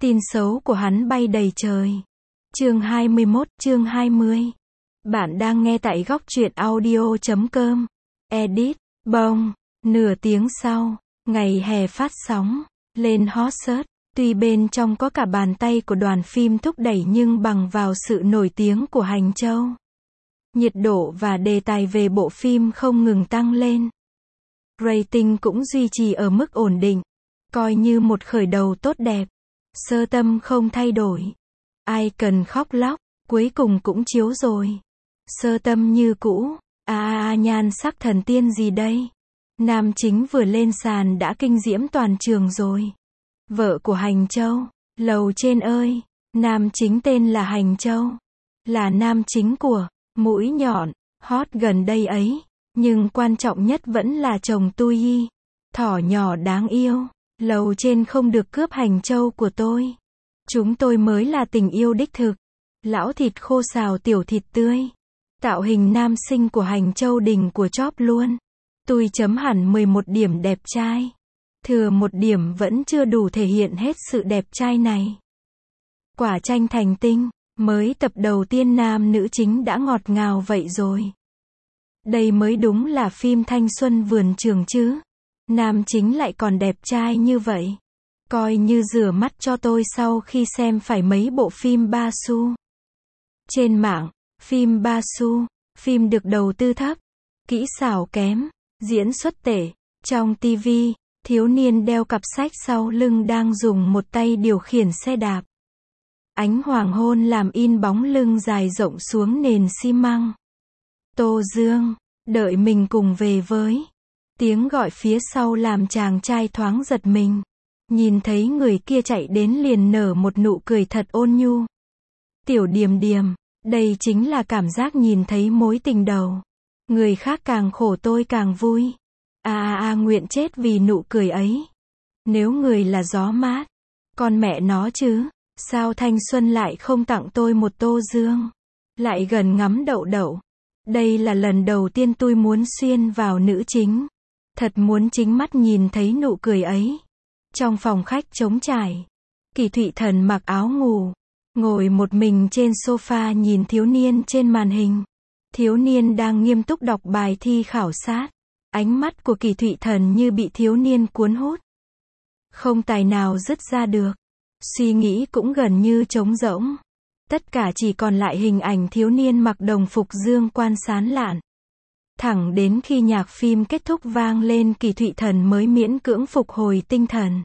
Tin xấu của hắn bay đầy trời. Chương 21, chương 20. Bạn đang nghe tại góc truyện audio.com. Edit, bông. Nửa tiếng sau, ngày hè phát sóng, lên hot search. Tuy bên trong có cả bàn tay của đoàn phim thúc đẩy nhưng bằng vào sự nổi tiếng của Hành Châu, nhiệt độ và đề tài về bộ phim không ngừng tăng lên. Rating cũng duy trì ở mức ổn định, coi như một khởi đầu tốt đẹp. Sơ tâm không thay đổi. Ai cần khóc lóc, cuối cùng cũng chiếu rồi. Sơ tâm như cũ. Nhan sắc thần tiên gì đây? Nam chính vừa lên sàn đã kinh diễm toàn trường rồi. Vợ của Hành Châu, lầu trên ơi. Nam chính tên là Hành Châu, là nam chính của Mũi Nhọn, hot gần đây ấy. Nhưng quan trọng nhất vẫn là chồng Tui, thỏ nhỏ đáng yêu. Lầu trên không được cướp Hành Châu của tôi. Chúng tôi mới là tình yêu đích thực. Lão thịt khô xào tiểu thịt tươi. Tạo hình nam sinh của Hành Châu đỉnh của chóp luôn. Tui chấm hẳn 11 điểm đẹp trai. Thừa 1 điểm vẫn chưa đủ thể hiện hết sự đẹp trai này. Quả chanh thành tinh, mới tập đầu tiên nam nữ chính đã ngọt ngào vậy rồi. Đây mới đúng là phim thanh xuân vườn trường chứ. Nam chính lại còn đẹp trai như vậy. Coi như rửa mắt cho tôi sau khi xem phải mấy bộ phim ba xu. Trên mạng, phim ba xu, phim được đầu tư thấp, kỹ xảo kém, diễn xuất tệ. Trong TV, thiếu niên đeo cặp sách sau lưng đang dùng một tay điều khiển xe đạp. Ánh hoàng hôn làm in bóng lưng dài rộng xuống nền xi măng. Tô Dương, đợi mình cùng về với. Tiếng gọi phía sau làm chàng trai thoáng giật mình. Nhìn thấy người kia chạy đến liền nở một nụ cười thật ôn nhu. Tiểu Điềm Điềm, đây chính là cảm giác nhìn thấy mối tình đầu. Người khác càng khổ tôi càng vui. Nguyện chết vì nụ cười ấy. Nếu người là gió mát, con mẹ nó chứ, sao thanh xuân lại không tặng tôi một tô dương. Lại gần ngắm đậu đậu. Đây là lần đầu tiên tôi muốn xuyên vào nữ chính. Thật muốn chính mắt nhìn thấy nụ cười ấy. Trong phòng khách trống trải, Kỳ Thụy Thần mặc áo ngủ, ngồi một mình trên sofa nhìn thiếu niên trên màn hình. Thiếu niên đang nghiêm túc đọc bài thi khảo sát. Ánh mắt của Kỳ Thụy Thần như bị thiếu niên cuốn hút. Không tài nào dứt ra được. Suy nghĩ cũng gần như trống rỗng. Tất cả chỉ còn lại hình ảnh thiếu niên mặc đồng phục dương quan sán lạn. Thẳng đến khi nhạc phim kết thúc vang lên Kỳ Thụy Thần mới miễn cưỡng phục hồi tinh thần.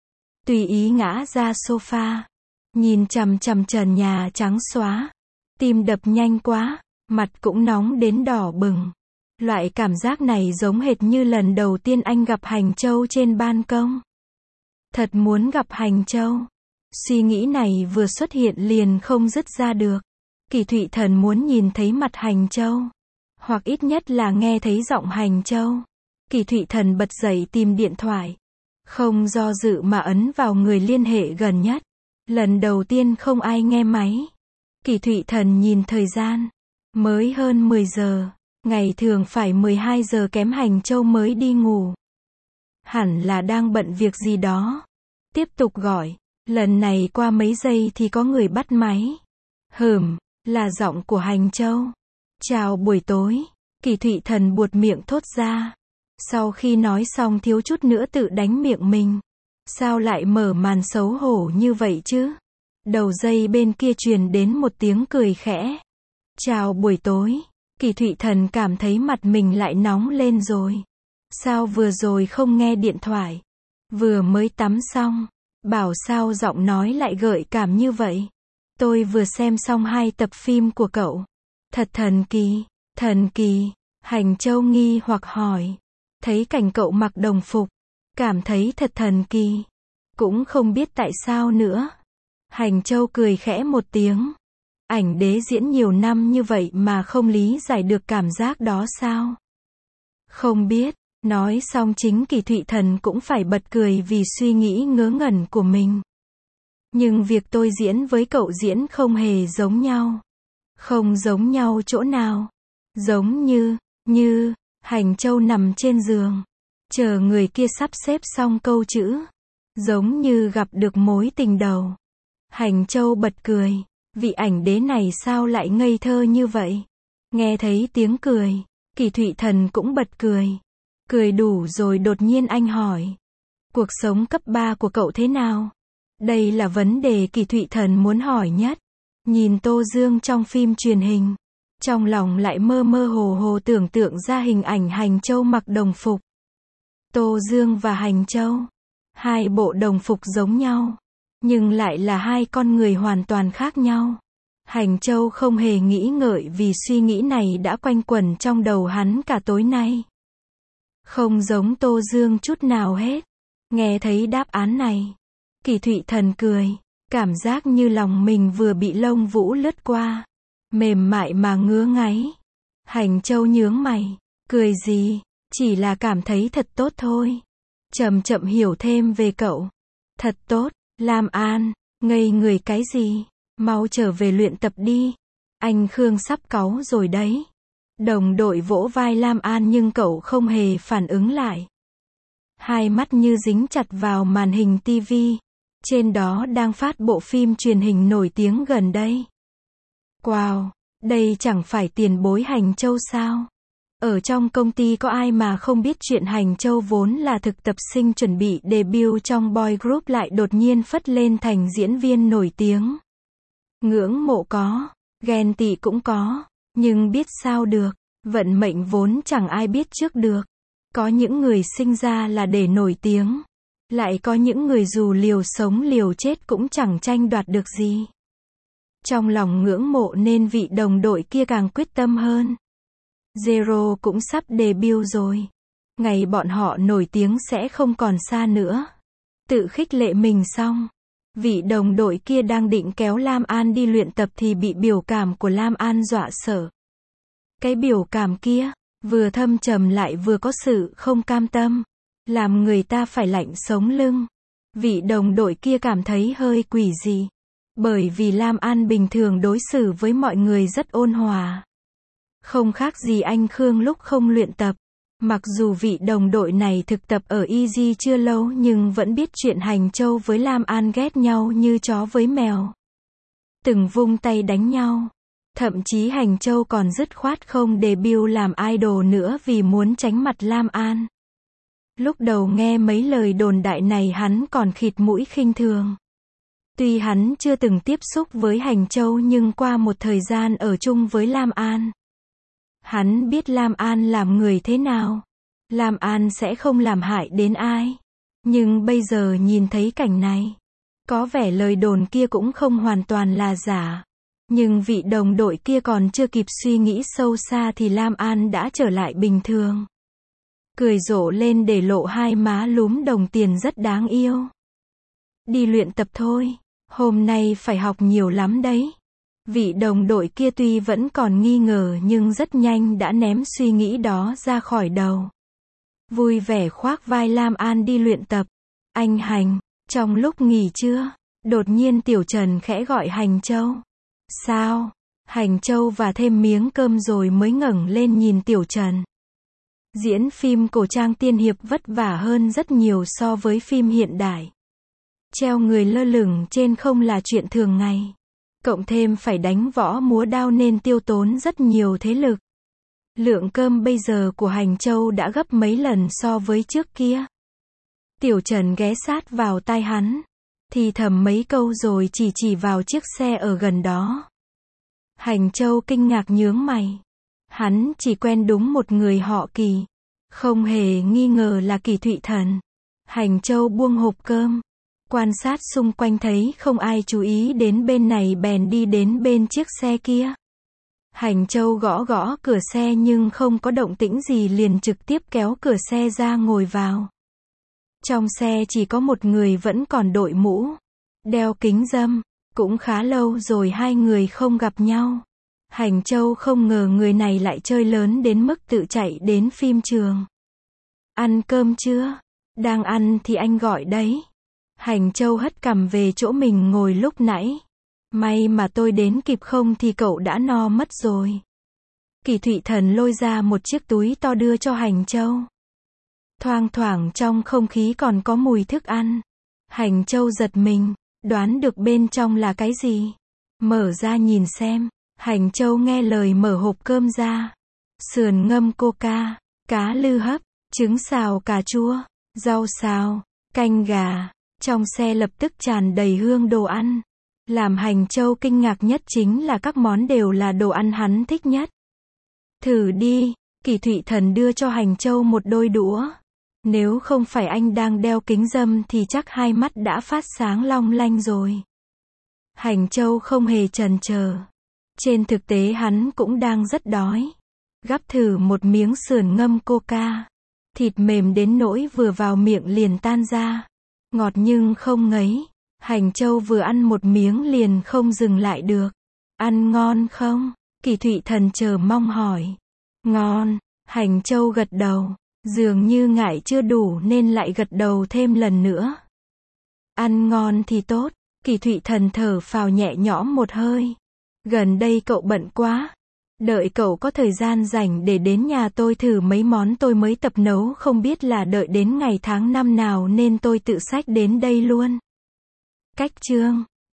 Tùy ý ngã ra sofa. Nhìn chằm chằm trần nhà trắng xóa. Tim đập nhanh quá. Mặt cũng nóng đến đỏ bừng. Loại cảm giác này giống hệt như lần đầu tiên anh gặp Hành Châu trên ban công. Thật muốn gặp Hành Châu. Suy nghĩ này vừa xuất hiện liền không dứt ra được. Kỳ Thụy Thần muốn nhìn thấy mặt Hành Châu. Hoặc ít nhất là nghe thấy giọng Hành Châu. Kỳ Thụy Thần bật dậy tìm điện thoại. Không do dự mà ấn vào người liên hệ gần nhất. Lần đầu tiên không ai nghe máy. Kỳ Thụy Thần nhìn thời gian. Mới hơn 10 giờ. Ngày thường phải 12 giờ kém Hành Châu mới đi ngủ. Hẳn là đang bận việc gì đó. Tiếp tục gọi. Lần này qua mấy giây thì có người bắt máy. Là giọng của Hành Châu. Chào buổi tối. Kỳ Thụy Thần buột miệng thốt ra. Sau khi nói xong thiếu chút nữa tự đánh miệng mình. Sao lại mở màn xấu hổ như vậy chứ? Đầu dây bên kia truyền đến một tiếng cười khẽ. Chào buổi tối. Kỳ Thụy Thần cảm thấy mặt mình lại nóng lên rồi. Sao vừa rồi không nghe điện thoại? Vừa mới tắm xong. Bảo sao giọng nói lại gợi cảm như vậy? Tôi vừa xem xong 2 tập phim của cậu. Thật thần kỳ. Hành Châu nghi hoặc hỏi. Thấy cảnh cậu mặc đồng phục. Cảm thấy thật thần kỳ. Cũng không biết tại sao nữa. Hành Châu cười khẽ một tiếng. Ảnh đế diễn nhiều năm như vậy mà không lý giải được cảm giác đó sao? Không biết. Nói xong chính Kỳ Thụy Thần cũng phải bật cười vì suy nghĩ ngớ ngẩn của mình. Nhưng việc tôi diễn với cậu diễn không hề giống nhau. Không giống nhau chỗ nào. Giống như, Hành Châu nằm trên giường. Chờ người kia sắp xếp xong câu chữ. Giống như gặp được mối tình đầu. Hành Châu bật cười. Vị ảnh đế này sao lại ngây thơ như vậy? Nghe thấy tiếng cười, Kỳ Thụy Thần cũng bật cười. Cười đủ rồi đột nhiên anh hỏi. Cuộc sống cấp 3 của cậu thế nào? Đây là vấn đề Kỳ Thụy Thần muốn hỏi nhất. Nhìn Tô Dương trong phim truyền hình, trong lòng lại mơ mơ hồ hồ tưởng tượng ra hình ảnh Hành Châu mặc đồng phục. Tô Dương và Hành Châu, hai bộ đồng phục giống nhau, nhưng lại là hai con người hoàn toàn khác nhau. Hành Châu không hề nghĩ ngợi vì suy nghĩ này đã quanh quẩn trong đầu hắn cả tối nay. Không giống Tô Dương chút nào hết. Nghe thấy đáp án này, Kỳ Thụy Thần cười, cảm giác như lòng mình vừa bị lông vũ lướt qua, mềm mại mà ngứa ngáy. Hành Châu nhướng mày, cười gì, chỉ là cảm thấy thật tốt thôi. Chậm chậm hiểu thêm về cậu. Thật tốt, Lam An, ngây người cái gì, mau trở về luyện tập đi. Anh Khương sắp cáu rồi đấy. Đồng đội vỗ vai Lam An nhưng cậu không hề phản ứng lại. Hai mắt như dính chặt vào màn hình TV. Trên đó đang phát bộ phim truyền hình nổi tiếng gần đây. Wow, đây chẳng phải tiền bối Hành Châu sao? Ở trong công ty có ai mà không biết chuyện Hành Châu vốn là thực tập sinh chuẩn bị debut trong boy group lại đột nhiên phất lên thành diễn viên nổi tiếng. Ngưỡng mộ có, ghen tị cũng có, nhưng biết sao được, vận mệnh vốn chẳng ai biết trước được. Có những người sinh ra là để nổi tiếng, lại có những người dù liều sống liều chết cũng chẳng tranh đoạt được gì. Trong lòng ngưỡng mộ nên vị đồng đội kia càng quyết tâm hơn. Zero cũng sắp debut rồi. Ngày bọn họ nổi tiếng sẽ không còn xa nữa. Tự khích lệ mình xong, vị đồng đội kia đang định kéo Lam An đi luyện tập thì bị biểu cảm của Lam An dọa sợ. Cái biểu cảm kia, vừa thâm trầm lại vừa có sự không cam tâm, làm người ta phải lạnh sống lưng. Vị đồng đội kia cảm thấy hơi quỷ dị, bởi vì Lam An bình thường đối xử với mọi người rất ôn hòa. Không khác gì anh Khương lúc không luyện tập. Mặc dù vị đồng đội này thực tập ở Easy chưa lâu nhưng vẫn biết chuyện Hành Châu với Lam An ghét nhau như chó với mèo. Từng vung tay đánh nhau. Thậm chí Hành Châu còn dứt khoát không debut làm idol nữa vì muốn tránh mặt Lam An. Lúc đầu nghe mấy lời đồn đại này hắn còn khịt mũi khinh thường. Tuy hắn chưa từng tiếp xúc với Hành Châu nhưng qua một thời gian ở chung với Lam An, hắn biết Lam An làm người thế nào. Lam An sẽ không làm hại đến ai. Nhưng bây giờ nhìn thấy cảnh này, có vẻ lời đồn kia cũng không hoàn toàn là giả. Nhưng vị đồng đội kia còn chưa kịp suy nghĩ sâu xa thì Lam An đã trở lại bình thường. Cười rộ lên để lộ hai má lúm đồng tiền rất đáng yêu. Đi luyện tập thôi. Hôm nay phải học nhiều lắm đấy. Vị đồng đội kia tuy vẫn còn nghi ngờ nhưng rất nhanh đã ném suy nghĩ đó ra khỏi đầu. Vui vẻ khoác vai Lam An đi luyện tập. Anh Hành, trong lúc nghỉ trưa, đột nhiên Tiểu Trần khẽ gọi Hành Châu. Sao? Hành Châu và thêm miếng cơm rồi mới ngẩng lên nhìn Tiểu Trần. Diễn phim cổ trang tiên hiệp vất vả hơn rất nhiều so với phim hiện đại. Treo người lơ lửng trên không là chuyện thường ngày. Cộng thêm phải đánh võ múa đao nên tiêu tốn rất nhiều thế lực. Lượng cơm bây giờ của Hành Châu đã gấp mấy lần so với trước kia. Tiểu Trần ghé sát vào tai hắn, thì thầm mấy câu rồi chỉ vào chiếc xe ở gần đó. Hành Châu kinh ngạc nhướng mày. Hắn chỉ quen đúng một người họ Kỳ, không hề nghi ngờ là Kỳ Thụy Thần. Hành Châu buông hộp cơm, quan sát xung quanh thấy không ai chú ý đến bên này bèn đi đến bên chiếc xe kia. Hành Châu gõ gõ cửa xe nhưng không có động tĩnh gì liền trực tiếp kéo cửa xe ra ngồi vào. Trong xe chỉ có một người vẫn còn đội mũ, đeo kính râm, cũng khá lâu rồi hai người không gặp nhau. Hành Châu không ngờ người này lại chơi lớn đến mức tự chạy đến phim trường. Ăn cơm chưa? Đang ăn thì anh gọi đấy. Hành Châu hất cằm về chỗ mình ngồi lúc nãy. May mà tôi đến kịp không thì cậu đã no mất rồi. Kỳ Thụy Thần lôi ra một chiếc túi to đưa cho Hành Châu. Thoang thoảng trong không khí còn có mùi thức ăn. Hành Châu giật mình, Đoán được bên trong là cái gì? Mở ra nhìn xem. Hành Châu nghe lời mở hộp cơm ra. Sườn ngâm coca, cá lư hấp, trứng xào cà chua, rau xào, canh gà. Trong xe lập tức tràn đầy hương đồ ăn. Làm Hành Châu kinh ngạc nhất chính là các món đều là đồ ăn hắn thích nhất. Thử đi, Kỳ Thụy Thần đưa cho Hành Châu một đôi đũa. Nếu không phải anh đang đeo kính râm thì chắc hai mắt đã phát sáng long lanh rồi. Hành Châu không hề chần chờ. Trên thực tế hắn cũng đang rất đói. Gắp thử một miếng sườn ngâm coca. Thịt mềm đến nỗi vừa vào miệng liền tan ra. Ngọt nhưng không ngấy. Hành Châu vừa ăn một miếng liền không dừng lại được. Ăn ngon không? Kỳ Thụy Thần chờ mong hỏi. Ngon. Hành Châu gật đầu. Dường như ngại chưa đủ nên lại gật đầu thêm lần nữa. Ăn ngon thì tốt. Kỳ Thụy Thần thở phào nhẹ nhõm một hơi. Gần đây cậu bận quá. Đợi cậu có thời gian rảnh để đến nhà tôi thử mấy món tôi mới tập nấu, không biết là đợi đến ngày tháng năm nào nên tôi tự xách đến đây luôn. Cách chương